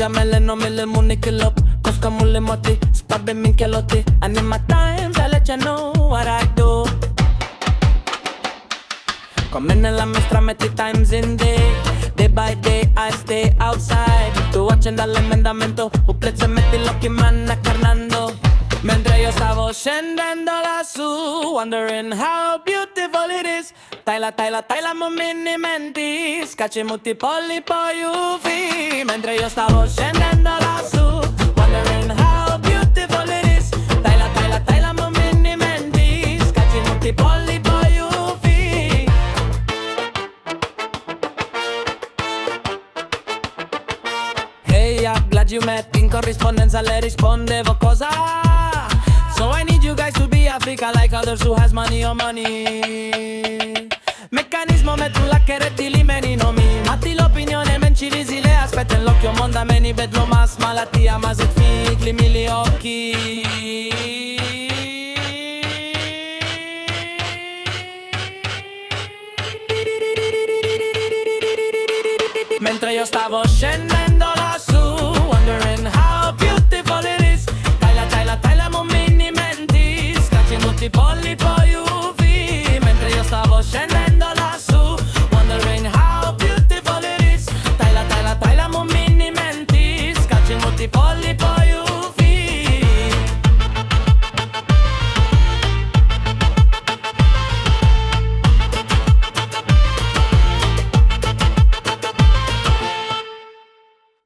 mele no mille money kill up. Koska mulle moti, spabbe minchia lotti. And in my times I let you know what I do. Come nella mia metti times in day by day I stay outside. Tu watching dall'emendamento, un plezzo e metti l'occhio in man carnando. Mentre io stavo scendendo lassù, wondering how beautiful it is. Taila, mo mini menti, scacci mutti polli poi ufi. Mentre io stavo scendendo lassù, wondering how beautiful it is. Taila, mo mini menti, scacci mutti polli poi ufi. Hey, I'm glad you met. In corrispondenza le rispondevo cosa. So I need you guys to be Africa like others who has money or money. Meccanismo metto la cheretti li meni nomi. Matti l'opinione menci risi le aspetta l'occhio monda meni vedlo mas malattia ma se figli mili occhi. Mentre io stavo scendendo lassù, wondering how beautiful it is. Taila, mo mini menti, scacci tutti i polli poi uvi. Mentre io stavo scendendo lassù, wondering how beautiful it is. Taila, mo mini menti, scacci tutti i polli.